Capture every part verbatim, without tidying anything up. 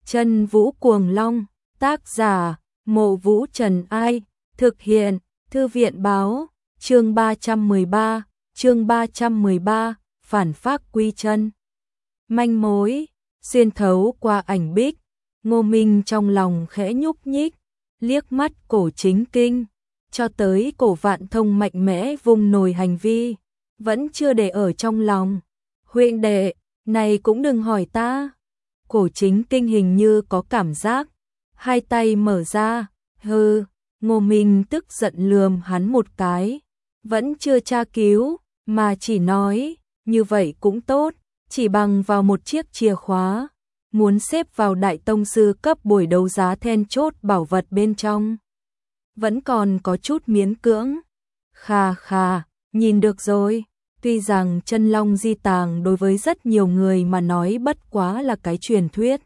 Chân Vũ Cuồng Long, tác giả, Mộ Vũ Trần Ai, thực hiện, Thư viện báo, chương ba trăm mười ba, chương ba trăm mười ba, phản phác quy chân. Manh mối, xuyên thấu qua ảnh bích, Ngô Minh trong lòng khẽ nhúc nhích, liếc mắt Cổ Chính Kinh, cho tới Cổ Vạn Thông mạnh mẽ vung nồi hành vi, vẫn chưa để ở trong lòng. Huynh đệ, này cũng đừng hỏi ta. Cổ Chính Kinh hình như có cảm giác, hai tay mở ra, hừ. Ngô Minh tức giận lườm hắn một cái, vẫn chưa tra cứu, mà chỉ nói, như vậy cũng tốt, chỉ bằng vào một chiếc chìa khóa, muốn xếp vào đại tông sư cấp buổi đấu giá then chốt bảo vật bên trong. Vẫn còn có chút miễn cưỡng. Khà khà, nhìn được rồi, tuy rằng chân long di tàng đối với rất nhiều người mà nói bất quá là cái truyền thuyết.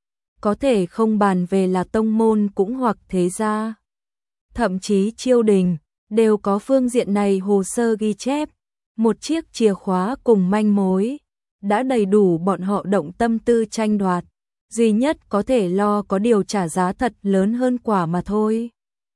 Có thể không bàn về là tông môn cũng hoặc thế gia. Thậm chí triều đình, đều có phương diện này hồ sơ ghi chép. Một chiếc chìa khóa cùng manh mối, đã đầy đủ bọn họ động tâm tư tranh đoạt. Duy nhất có thể lo có điều trả giá thật lớn hơn quả mà thôi.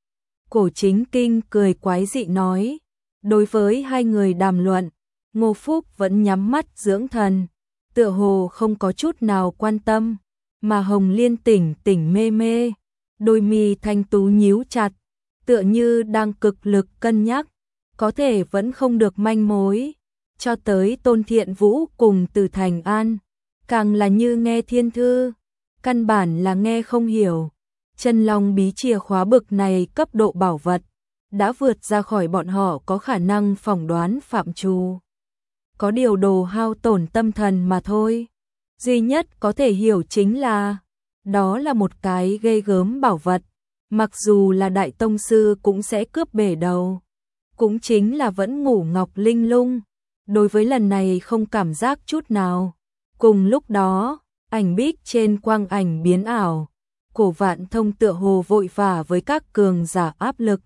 Cổ Chính Kinh cười quái dị nói. Đối với hai người đàm luận, Ngô Phúc vẫn nhắm mắt dưỡng thần, tựa hồ không có chút nào quan tâm, mà Hồng Liên tỉnh tỉnh mê mê, đôi mi thanh tú nhíu chặt, tựa như đang cực lực cân nhắc, có thể vẫn không được manh mối, cho tới Tôn Thiện Vũ cùng Từ Thành An, càng là như nghe thiên thư, căn bản là nghe không hiểu. Chân long bí chìa khóa bực này cấp độ bảo vật, đã vượt ra khỏi bọn họ có khả năng phỏng đoán phạm trù. Có điều đồ hao tổn tâm thần mà thôi. Duy nhất có thể hiểu chính là, đó là một cái ghê gớm bảo vật, mặc dù là đại tông sư cũng sẽ cướp bể đầu. Cũng chính là vẫn ngủ ngọc linh lung, đối với lần này không cảm giác chút nào. Cùng lúc đó, ảnh bích trên quang ảnh biến ảo, Cổ Vạn Thông tựa hồ vội vã với các cường giả áp lực.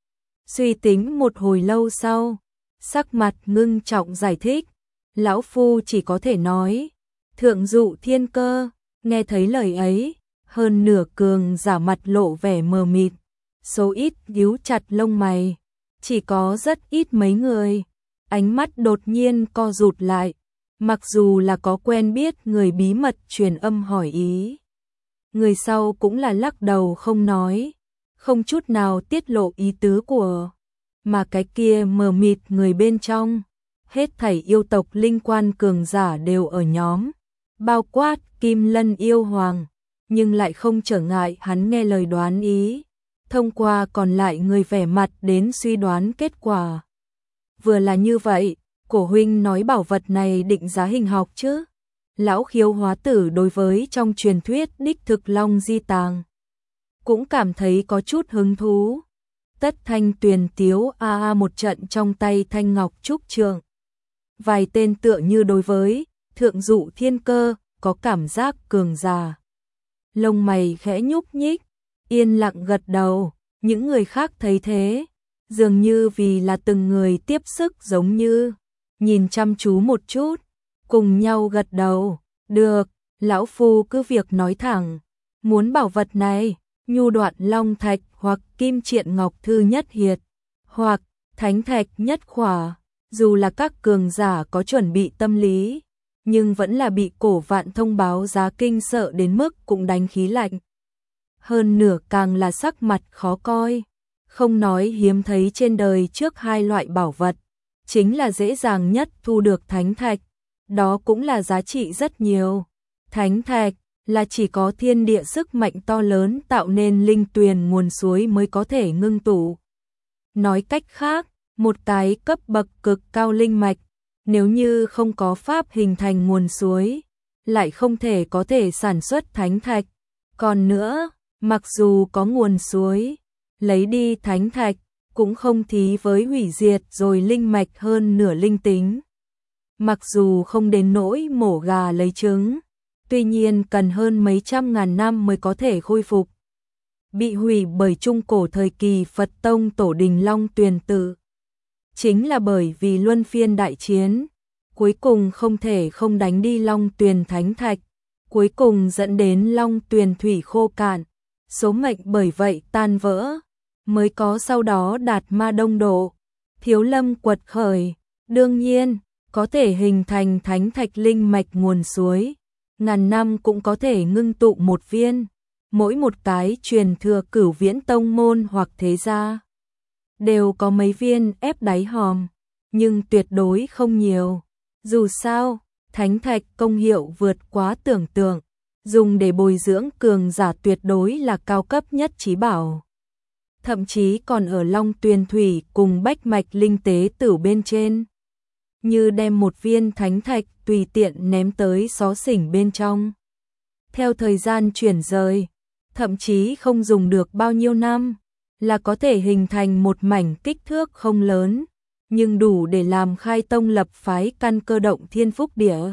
Suy tính một hồi lâu sau, sắc mặt ngưng trọng giải thích, lão phu chỉ có thể nói, thượng dụ thiên cơ. Nghe thấy lời ấy, hơn nửa cường giả mặt lộ vẻ mờ mịt, số ít nhíu chặt lông mày, chỉ có rất ít mấy người, ánh mắt đột nhiên co rụt lại, mặc dù là có quen biết người bí mật truyền âm hỏi ý. Người sau cũng là lắc đầu không nói, không chút nào tiết lộ ý tứ của, mà cái kia mờ mịt người bên trong, hết thảy yêu tộc linh quan cường giả đều ở nhóm, bao quát Kim Lân yêu hoàng, nhưng lại không trở ngại hắn nghe lời đoán ý, thông qua còn lại người vẻ mặt đến suy đoán kết quả. Vừa là như vậy, Cổ huynh nói bảo vật này định giá hình học chứ? Lão Khiếu hóa tử đối với trong truyền thuyết đích thực long di tàng, cũng cảm thấy có chút hứng thú. Tất Thanh Tuyền tiếu a a một trận trong tay thanh ngọc trúc trượng. Vài tên tựa như đối với thượng dụ thiên cơ có cảm giác cường giả. Lông mày khẽ nhúc nhích, yên lặng gật đầu, những người khác thấy thế, dường như vì là từng người tiếp sức giống như, nhìn chăm chú một chút, cùng nhau gật đầu, được, lão phu cứ việc nói thẳng, muốn bảo vật này, nhu đoạn long thạch hoặc kim triện ngọc thư nhất hiệt, hoặc thánh thạch nhất khỏa, dù là các cường giả có chuẩn bị tâm lý, nhưng vẫn là bị Cổ Vạn thông báo giá kinh sợ đến mức cũng đánh khí lạnh. Hơn nửa càng là sắc mặt khó coi, không nói hiếm thấy trên đời trước hai loại bảo vật, chính là dễ dàng nhất thu được thánh thạch, đó cũng là giá trị rất nhiều. Thánh thạch là chỉ có thiên địa sức mạnh to lớn tạo nên linh tuyền nguồn suối mới có thể ngưng tụ. Nói cách khác, một cái cấp bậc cực cao linh mạch, nếu như không có pháp hình thành nguồn suối, lại không thể có thể sản xuất thánh thạch. Còn nữa, mặc dù có nguồn suối, lấy đi thánh thạch, cũng không thí với hủy diệt rồi linh mạch hơn nửa linh tính. Mặc dù không đến nỗi mổ gà lấy trứng, tuy nhiên cần hơn mấy trăm ngàn năm mới có thể khôi phục. Bị hủy bởi trung cổ thời kỳ Phật Tông tổ đình Long Tuyền Tự. Chính là bởi vì luân phiên đại chiến, cuối cùng không thể không đánh đi Long Tuyền Thánh Thạch, cuối cùng dẫn đến Long Tuyền thủy khô cạn, số mệnh bởi vậy tan vỡ, mới có sau đó Đạt Ma Đông Độ, Thiếu Lâm quật khởi, đương nhiên, có thể hình thành thánh thạch linh mạch nguồn suối, ngàn năm cũng có thể ngưng tụ một viên, mỗi một cái truyền thừa Cửu Viễn tông môn hoặc thế gia đều có mấy viên ép đáy hòm, nhưng tuyệt đối không nhiều. Dù sao, thánh thạch công hiệu vượt quá tưởng tượng, dùng để bồi dưỡng cường giả tuyệt đối là cao cấp nhất trí bảo. Thậm chí còn ở Long Tuyền thủy cùng bách mạch linh tế tử bên trên. Như đem một viên thánh thạch tùy tiện ném tới xó xỉnh bên trong. Theo thời gian chuyển rời, thậm chí không dùng được bao nhiêu năm, là có thể hình thành một mảnh kích thước không lớn, nhưng đủ để làm khai tông lập phái căn cơ động thiên phúc địa.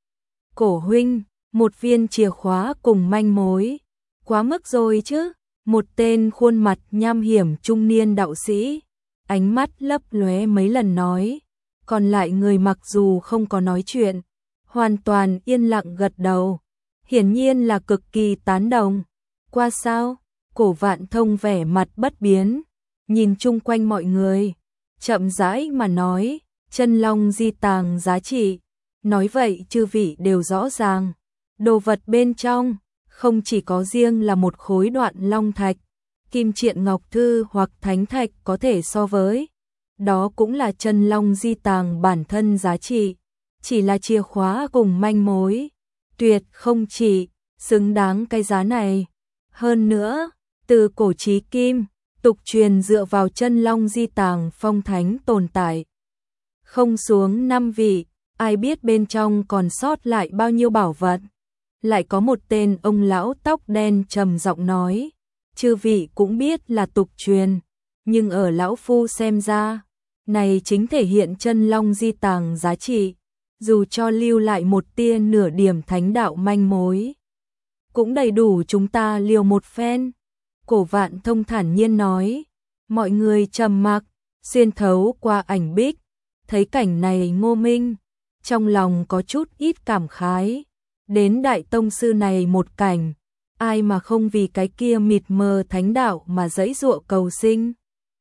Cổ huynh, một viên chìa khóa cùng manh mối, quá mức rồi chứ. Một tên khuôn mặt nham hiểm trung niên đạo sĩ, ánh mắt lấp lóe mấy lần nói, còn lại người mặc dù không có nói chuyện, hoàn toàn yên lặng gật đầu, hiển nhiên là cực kỳ tán đồng. Qua sao? Cổ Vạn Thông vẻ mặt bất biến, nhìn chung quanh mọi người, chậm rãi mà nói, chân long di tàng giá trị, nói vậy chư vị đều rõ ràng, đồ vật bên trong không chỉ có riêng là một khối đoạn long thạch, kim triện ngọc thư hoặc thánh thạch có thể so với, đó cũng là chân long di tàng bản thân giá trị, chỉ là chìa khóa cùng manh mối, tuyệt không chỉ xứng đáng cái giá này. Hơn nữa, từ cổ chí kim, tục truyền dựa vào chân long di tàng phong thánh tồn tại. Không xuống năm vị, ai biết bên trong còn sót lại bao nhiêu bảo vật. Lại có một tên ông lão tóc đen trầm giọng nói, chư vị cũng biết là tục truyền, nhưng ở lão phu xem ra, này chính thể hiện chân long di tàng giá trị, dù cho lưu lại một tia nửa điểm thánh đạo manh mối, cũng đầy đủ chúng ta liều một phen. Cổ Vạn Thông thản nhiên nói, mọi người trầm mặc, xuyên thấu qua ảnh bích, thấy cảnh này Ngô Minh, trong lòng có chút ít cảm khái. Đến đại tông sư này một cảnh, ai mà không vì cái kia mịt mờ thánh đạo mà giãy giụa cầu sinh.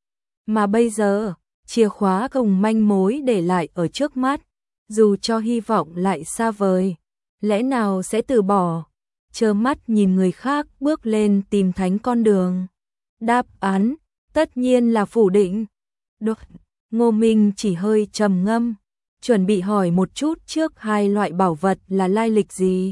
Mà bây giờ, chìa khóa cùng manh mối để lại ở trước mắt, dù cho hy vọng lại xa vời, lẽ nào sẽ từ bỏ, trơ mắt nhìn người khác bước lên tìm thánh con đường. Đáp án, tất nhiên là phủ định. Được, Ngô Minh chỉ hơi trầm ngâm, chuẩn bị hỏi một chút trước hai loại bảo vật là lai lịch gì.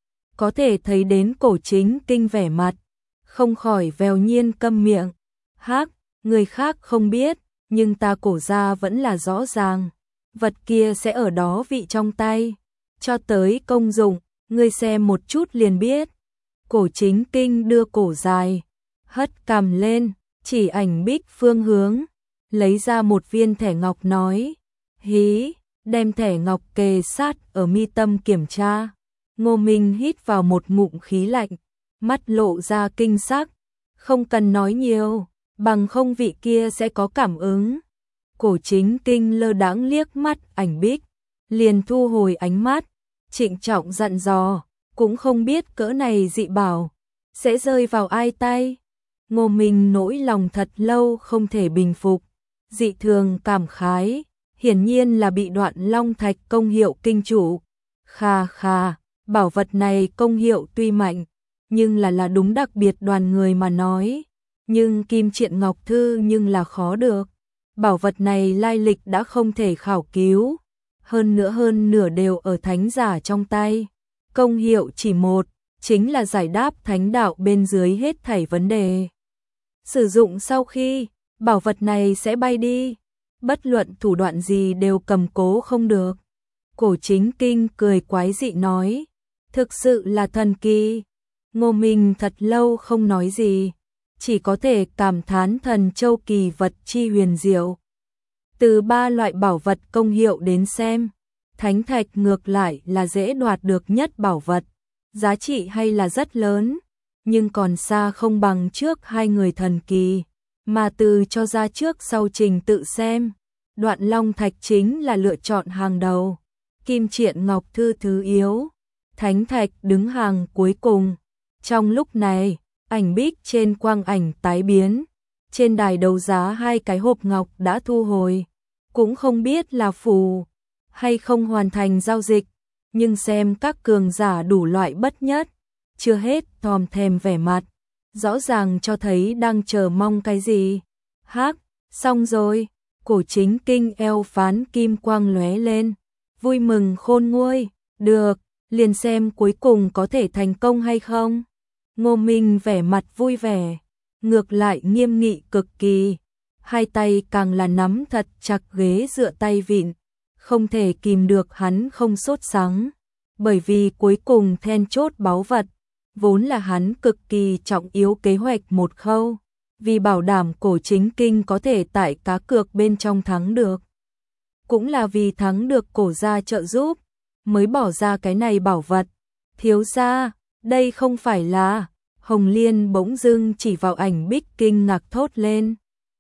Có thể thấy đến cổ chính kinh vẻ mặt, không khỏi vèo nhiên câm miệng. Hắc, người khác không biết, nhưng ta cổ ra vẫn là rõ ràng. Vật kia sẽ ở đó vị trong tay. Cho tới công dụng, ngươi xem một chút liền biết. Cổ chính kinh đưa cổ dài, hất cằm lên, chỉ ảnh bích phương hướng, lấy ra một viên thẻ ngọc nói, hí, đem thẻ ngọc kề sát ở mi tâm kiểm tra. Ngô Minh hít vào một ngụm khí lạnh, mắt lộ ra kinh sắc, không cần nói nhiều, bằng không vị kia sẽ có cảm ứng. Cổ chính kinh lơ đãng liếc mắt ảnh bích, liền thu hồi ánh mắt, trịnh trọng dặn dò, cũng không biết cỡ này dị bảo sẽ rơi vào ai tay. Ngô Minh nỗi lòng thật lâu không thể bình phục, dị thường cảm khái, hiển nhiên là bị đoạn long thạch công hiệu kinh chủ. Kha kha, bảo vật này công hiệu tuy mạnh, nhưng là là đúng đặc biệt đoàn người mà nói, nhưng kim triện ngọc thư nhưng là khó được. Bảo vật này lai lịch đã không thể khảo cứu, hơn nữa hơn nửa đều ở thánh giả trong tay. Công hiệu chỉ một, chính là giải đáp thánh đạo bên dưới hết thảy vấn đề. Sử dụng sau khi, bảo vật này sẽ bay đi, bất luận thủ đoạn gì đều cầm cố không được. Cổ chính kinh cười quái dị nói, thực sự là thần kỳ. Ngô Minh thật lâu không nói gì, chỉ có thể cảm thán thần châu kỳ vật chi huyền diệu. Từ ba loại bảo vật công hiệu đến xem, thánh thạch ngược lại là dễ đoạt được nhất bảo vật, giá trị hay là rất lớn, nhưng còn xa không bằng trước hai người thần kỳ, mà từ cho ra trước sau trình tự xem, đoạn long thạch chính là lựa chọn hàng đầu, kim triện ngọc thư thứ yếu, thánh thạch đứng hàng cuối cùng. Trong lúc này, ảnh bích trên quang ảnh tái biến, trên đài đấu giá hai cái hộp ngọc đã thu hồi, cũng không biết là phù hay không hoàn thành giao dịch, nhưng xem các cường giả đủ loại bất nhất, chưa hết thòm thèm vẻ mặt, rõ ràng cho thấy đang chờ mong cái gì. Hắc, xong rồi, cổ chính kinh eo phán kim quang lóe lên, vui mừng khôn nguôi, được, liền xem cuối cùng có thể thành công hay không. Ngô Minh vẻ mặt vui vẻ, ngược lại nghiêm nghị cực kỳ, hai tay càng là nắm thật chặt ghế dựa tay vịn, không thể kìm được hắn không sốt sắng, bởi vì cuối cùng then chốt báu vật, vốn là hắn cực kỳ trọng yếu kế hoạch một khâu, vì bảo đảm cổ chính kinh có thể tại cá cược bên trong thắng được. Cũng là vì thắng được cổ gia trợ giúp, mới bỏ ra cái này bảo vật. Thiếu gia, đây không phải là... Hồng Liên bỗng dưng chỉ vào ảnh bích kinh ngạc thốt lên.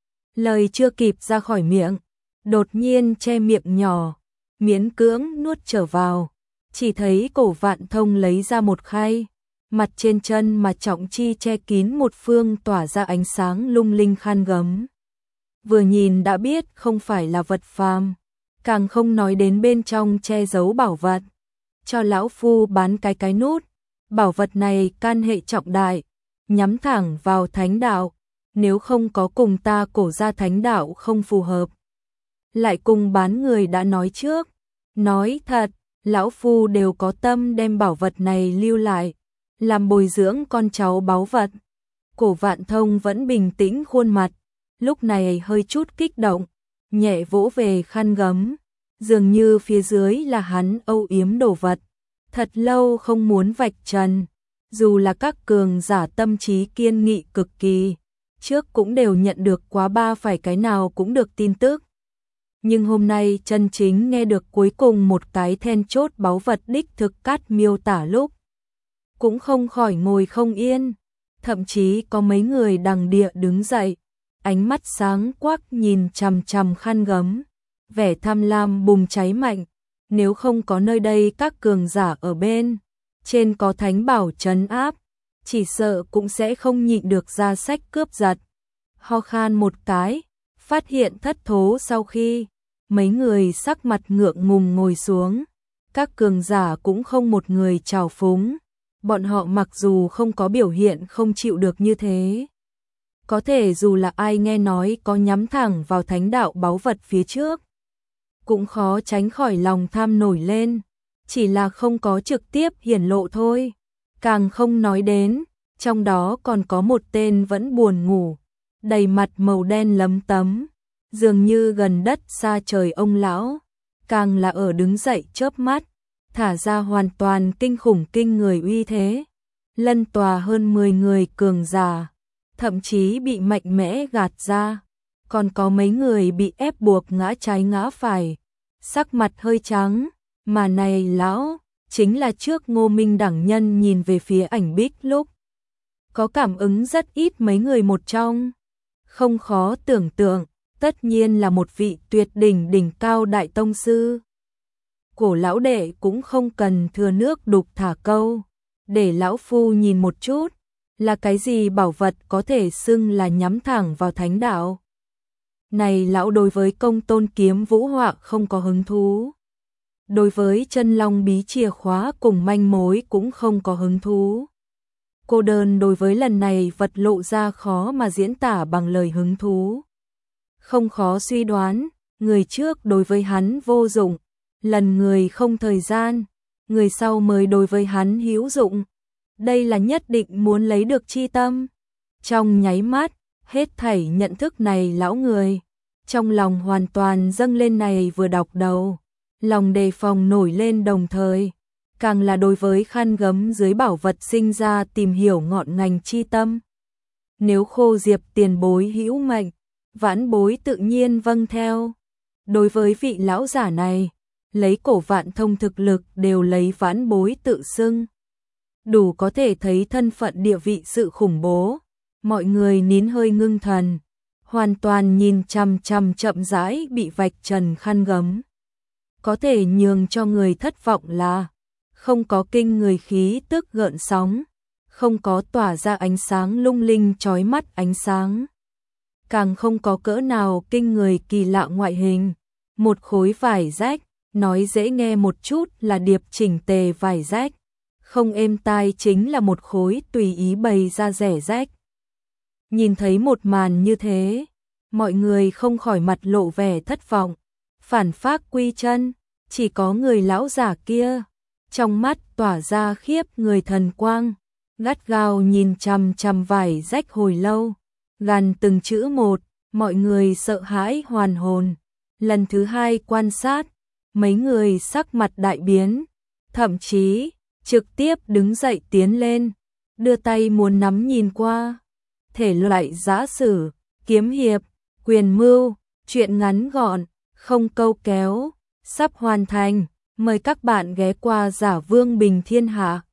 Lời chưa kịp ra khỏi miệng, đột nhiên che miệng nhỏ, miễn cưỡng nuốt trở vào. Chỉ thấy cổ Vạn Thông lấy ra một khay, mặt trên chân mà trọng chi che kín một phương tỏa ra ánh sáng lung linh khăn gấm. Vừa nhìn đã biết không phải là vật phàm, càng không nói đến bên trong che giấu bảo vật. Cho lão phu bán cái cái nút. Bảo vật này can hệ trọng đại, nhắm thẳng vào thánh đạo, nếu không có cùng ta cổ gia thánh đạo không phù hợp. Lại cùng bán người đã nói trước, nói thật, lão phu đều có tâm đem bảo vật này lưu lại, làm bồi dưỡng con cháu báu vật. Cổ Vạn Thông vẫn bình tĩnh khuôn mặt, lúc này hơi chút kích động, nhẹ vỗ về khăn gấm, dường như phía dưới là hắn âu yếm đồ vật. Thật lâu không muốn vạch trần, dù là các cường giả tâm trí kiên nghị cực kỳ, trước cũng đều nhận được quá ba phải cái nào cũng được tin tức. Nhưng hôm nay chân chính nghe được cuối cùng một cái then chốt báu vật đích thực cát miêu tả lúc, cũng không khỏi ngồi không yên, thậm chí có mấy người đằng địa đứng dậy, ánh mắt sáng quắc nhìn chằm chằm khăn gấm, vẻ tham lam bùng cháy mạnh. Nếu không có nơi đây các cường giả ở bên, trên có thánh bảo trấn áp, chỉ sợ cũng sẽ không nhịn được ra sách cướp giật. Ho khan một cái, phát hiện thất thố sau khi, mấy người sắc mặt ngượng ngùng ngồi xuống, các cường giả cũng không một người trào phúng, bọn họ mặc dù không có biểu hiện không chịu được như thế. Có thể dù là ai nghe nói có nhắm thẳng vào thánh đạo báu vật phía trước, cũng khó tránh khỏi lòng tham nổi lên, chỉ là không có trực tiếp hiển lộ thôi, càng không nói đến, trong đó còn có một tên vẫn buồn ngủ, đầy mặt màu đen lấm tấm, dường như gần đất xa trời ông lão, càng là ở đứng dậy chớp mắt, thả ra hoàn toàn kinh khủng kinh người uy thế, lân tòa hơn mười người cường giả, thậm chí bị mạnh mẽ gạt ra. Còn có mấy người bị ép buộc ngã trái ngã phải, sắc mặt hơi trắng, mà này lão, chính là trước Ngô Minh đẳng nhân nhìn về phía ảnh bích lúc. Có cảm ứng rất ít mấy người một trong, không khó tưởng tượng, tất nhiên là một vị tuyệt đỉnh đỉnh cao đại tông sư. Cổ lão đệ cũng không cần thừa nước đục thả câu, để lão phu nhìn một chút, là cái gì bảo vật có thể xưng là nhắm thẳng vào thánh đạo. Này lão đối với công tôn kiếm vũ họa không có hứng thú. Đối với chân long bí chìa khóa cùng manh mối cũng không có hứng thú. Cô đơn đối với lần này vật lộ ra khó mà diễn tả bằng lời hứng thú. Không khó suy đoán, người trước đối với hắn vô dụng, lần người không thời gian, người sau mới đối với hắn hữu dụng. Đây là nhất định muốn lấy được chi tâm. Trong nháy mắt, hết thảy nhận thức này lão người, trong lòng hoàn toàn dâng lên này vừa đọc đầu, lòng đề phòng nổi lên đồng thời, càng là đối với khăn gấm dưới bảo vật sinh ra tìm hiểu ngọn ngành chi tâm. Nếu Khô Diệp tiền bối hữu mệnh, vãn bối tự nhiên vâng theo. Đối với vị lão giả này, lấy Cổ Vạn Thông thực lực đều lấy vãn bối tự xưng, đủ có thể thấy thân phận địa vị sự khủng bố. Mọi người nín hơi ngưng thần, hoàn toàn nhìn chằm chằm chậm rãi bị vạch trần khăn gấm. Có thể nhường cho người thất vọng là không có kinh người khí tức gợn sóng, không có tỏa ra ánh sáng lung linh chói mắt ánh sáng, càng không có cỡ nào kinh người kỳ lạ ngoại hình. Một khối vải rách, nói dễ nghe một chút là điệp chỉnh tề vải rách, không êm tai chính là một khối tùy ý bày ra rẻ rách. Nhìn thấy một màn như thế, mọi người không khỏi mặt lộ vẻ thất vọng. Phản Phác Quy Chân, chỉ có người lão giả kia, trong mắt tỏa ra khiếp người thần quang, gắt gao nhìn chằm chằm vải rách hồi lâu, gằn từng chữ một, mọi người sợ hãi hoàn hồn. Lần thứ hai quan sát, mấy người sắc mặt đại biến, thậm chí trực tiếp đứng dậy tiến lên, đưa tay muốn nắm nhìn qua. Thể loại giã sử, kiếm hiệp, quyền mưu, truyện ngắn gọn, không câu kéo, sắp hoàn thành. Mời các bạn ghé qua Giả Vương Bình Thiên Hạ.